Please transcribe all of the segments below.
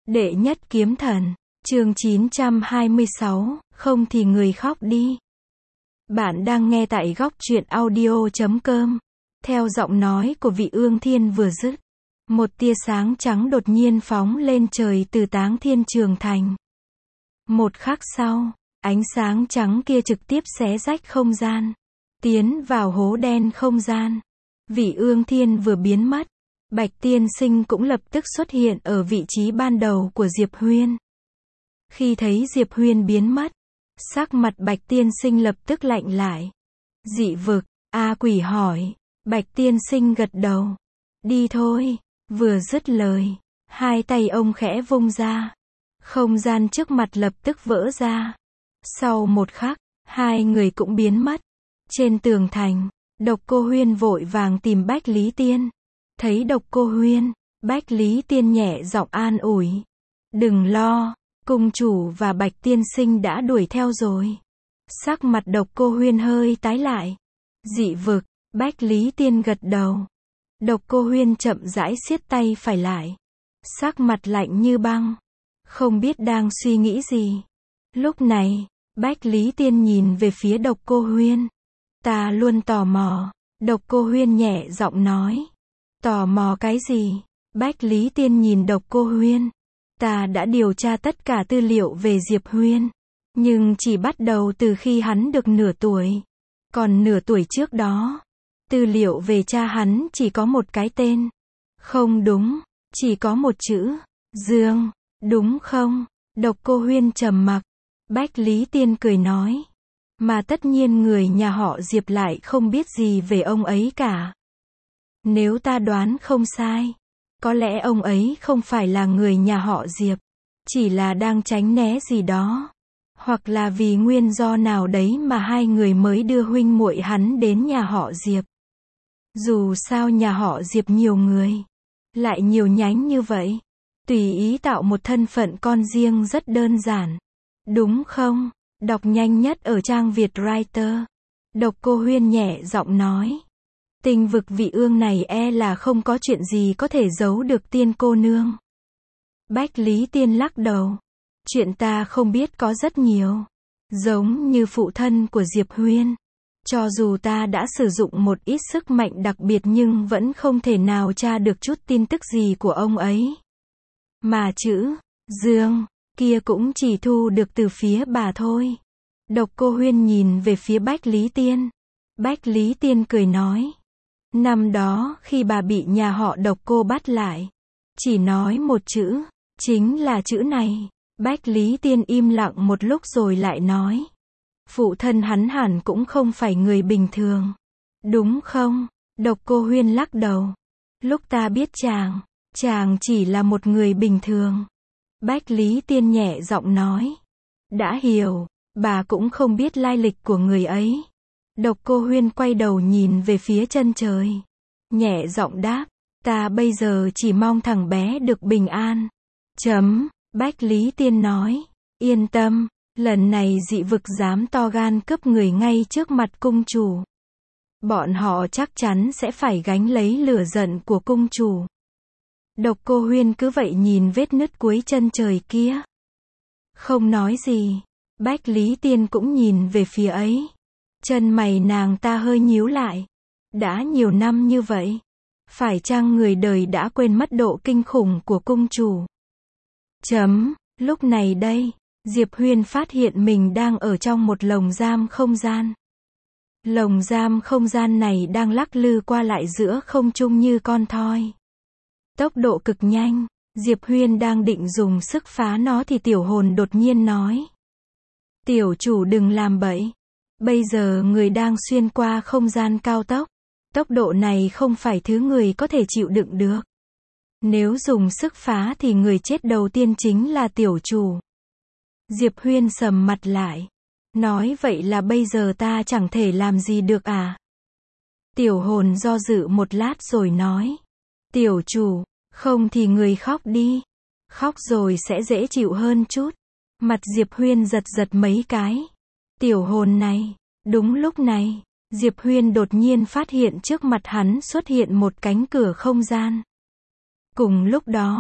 Đệ nhất kiếm thần, chương 926, không thì người khóc đi. Bạn đang nghe tại góc truyện audio.com. Theo giọng nói của vị Ương Thiên vừa dứt, một tia sáng trắng đột nhiên phóng lên trời từ Táng Thiên Trường Thành. Một khắc sau, ánh sáng trắng kia trực tiếp xé rách không gian, tiến vào hố đen không gian. Vị Ương Thiên vừa biến mất, Bạch Tiên Sinh cũng lập tức xuất hiện ở vị trí ban đầu của Diệp Huyên. Khi thấy Diệp Huyên biến mất, sắc mặt Bạch Tiên Sinh lập tức lạnh lại. Dị vực, A Quỷ hỏi. Bạch Tiên Sinh gật đầu. Đi thôi. Vừa dứt lời, hai tay ông khẽ vung ra. Không gian trước mặt lập tức vỡ ra. Sau một khắc, hai người cũng biến mất. Trên tường thành, Độc Cô Huyên vội vàng tìm Bách Lý Tiên. Thấy Độc Cô Huyên, Bách Lý Tiên nhẹ giọng an ủi. Đừng lo, cung chủ và Bạch Tiên Sinh đã đuổi theo rồi. Sắc mặt Độc Cô Huyên hơi tái lại. Dị vực, Bách Lý Tiên gật đầu. Độc Cô Huyên chậm rãi siết tay phải lại. Sắc mặt lạnh như băng. Không biết đang suy nghĩ gì. Lúc này, Bách Lý Tiên nhìn về phía Độc Cô Huyên. Ta luôn tò mò. Độc Cô Huyên nhẹ giọng nói. Tò mò cái gì? Bách Lý Tiên nhìn Độc Cô Huyên. Ta đã điều tra tất cả tư liệu về Diệp Huyên. Nhưng chỉ bắt đầu từ khi hắn được nửa tuổi. Còn nửa tuổi trước đó, tư liệu về cha hắn chỉ có một cái tên. Không đúng, chỉ có một chữ. Dương, đúng không? Độc Cô Huyên trầm mặc. Bách Lý Tiên cười nói. Mà tất nhiên người nhà họ Diệp lại không biết gì về ông ấy cả. Nếu ta đoán không sai, có lẽ ông ấy không phải là người nhà họ Diệp, chỉ là đang tránh né gì đó, hoặc là vì nguyên do nào đấy mà hai người mới đưa huynh muội hắn đến nhà họ Diệp. Dù sao nhà họ Diệp nhiều người, lại nhiều nhánh như vậy, tùy ý tạo một thân phận con riêng rất đơn giản, đúng không? Đọc nhanh nhất ở trang Việt Writer. Độc Cô Huyên nhẹ giọng nói. Tinh vực vị ương này e là không có chuyện gì có thể giấu được Tiên cô nương. Bách Lý Tiên lắc đầu. Chuyện ta không biết có rất nhiều. Giống như phụ thân của Diệp Huyên. Cho dù ta đã sử dụng một ít sức mạnh đặc biệt nhưng vẫn không thể nào tra được chút tin tức gì của ông ấy. Mà chữ Dương kia cũng chỉ thu được từ phía bà thôi. Độc Cô Huyên nhìn về phía Bách Lý Tiên. Bách Lý Tiên cười nói. Năm đó khi bà bị nhà họ Độc Cô bắt lại, chỉ nói một chữ, chính là chữ này. Bách Lý Tiên im lặng một lúc rồi lại nói. Phụ thân hắn hẳn cũng không phải người bình thường. Đúng không? Độc Cô Huyên lắc đầu. Lúc ta biết chàng chỉ là một người bình thường. Bách Lý Tiên nhẹ giọng nói. Đã hiểu, bà cũng không biết lai lịch của người ấy. Độc Cô Huyên quay đầu nhìn về phía chân trời. Nhẹ giọng đáp, ta bây giờ chỉ mong thằng bé được bình an. Bách Lý Tiên nói, yên tâm, lần này dị vực dám to gan cướp người ngay trước mặt cung chủ. Bọn họ chắc chắn sẽ phải gánh lấy lửa giận của cung chủ. Độc Cô Huyên cứ vậy nhìn vết nứt cuối chân trời kia. Không nói gì. Bách Lý Tiên cũng nhìn về phía ấy. Chân mày nàng ta hơi nhíu lại. Đã nhiều năm như vậy. Phải chăng người đời đã quên mất độ kinh khủng của cung chủ? Lúc này đây, Diệp Huyên phát hiện mình đang ở trong một lồng giam không gian. Lồng giam không gian này đang lắc lư qua lại giữa không trung như con thoi. Tốc độ cực nhanh, Diệp Huyên đang định dùng sức phá nó thì tiểu hồn đột nhiên nói. Tiểu chủ đừng làm bậy. Bây giờ người đang xuyên qua không gian cao tốc. Tốc độ này không phải thứ người có thể chịu đựng được. Nếu dùng sức phá thì người chết đầu tiên chính là tiểu chủ. Diệp Huyên sầm mặt lại. Nói vậy là bây giờ ta chẳng thể làm gì được à? Tiểu hồn do dự một lát rồi nói. Tiểu chủ, không thì người khóc đi. Khóc rồi sẽ dễ chịu hơn chút. Mặt Diệp Huyên giật giật mấy cái. Tiểu hồn này. Đúng lúc này, Diệp Huyên đột nhiên phát hiện trước mặt hắn xuất hiện một cánh cửa không gian. Cùng lúc đó,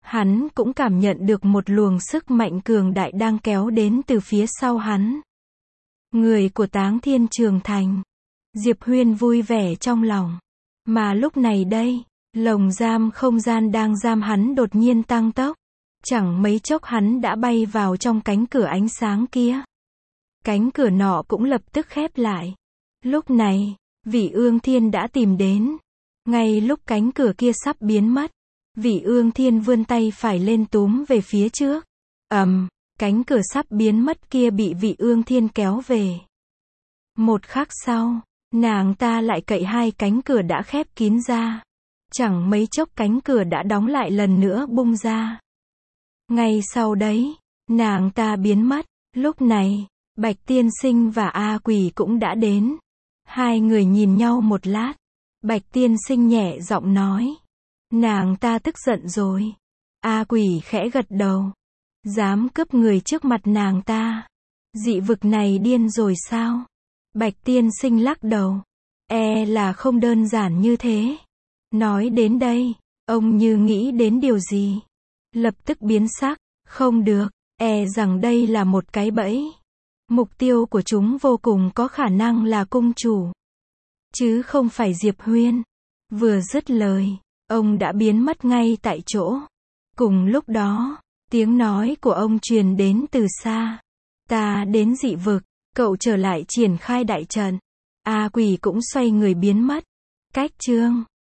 Hắn cũng cảm nhận được một luồng sức mạnh cường đại đang kéo đến từ phía sau hắn. Người của Táng Thiên Trường Thành. Diệp Huyên vui vẻ trong lòng. Mà lúc này đây, lồng giam không gian đang giam hắn đột nhiên tăng tốc. Chẳng mấy chốc hắn đã bay vào trong cánh cửa ánh sáng kia. Cánh cửa nọ cũng lập tức khép lại. Lúc này, Vị Ương Thiên đã tìm đến. Ngay lúc cánh cửa kia sắp biến mất, Vị Ương Thiên vươn tay phải lên túm về phía trước. Cánh cửa sắp biến mất kia bị Vị Ương Thiên kéo về. Một khắc sau, nàng ta lại cậy hai cánh cửa đã khép kín ra. Chẳng mấy chốc cánh cửa đã đóng lại lần nữa bung ra. Ngay sau đấy, nàng ta biến mất. Lúc này, Bạch Tiên Sinh và A Quỷ cũng đã đến. Hai người nhìn nhau một lát. Bạch Tiên Sinh nhẹ giọng nói. Nàng ta tức giận rồi. A Quỷ khẽ gật đầu. Dám cướp người trước mặt nàng ta. Dị vực này điên rồi sao? Bạch Tiên Sinh lắc đầu. Là không đơn giản như thế. Nói đến đây, ông như nghĩ đến điều gì. Lập tức biến sắc. Không được, rằng đây là một cái bẫy. Mục tiêu của chúng vô cùng có khả năng là cung chủ. Chứ không phải Diệp Huyên. Vừa dứt lời, ông đã biến mất ngay tại chỗ. Cùng lúc đó, tiếng nói của ông truyền đến từ xa. Ta đến dị vực, cậu trở lại triển khai đại trận. A Quỷ cũng xoay người biến mất. Cách chương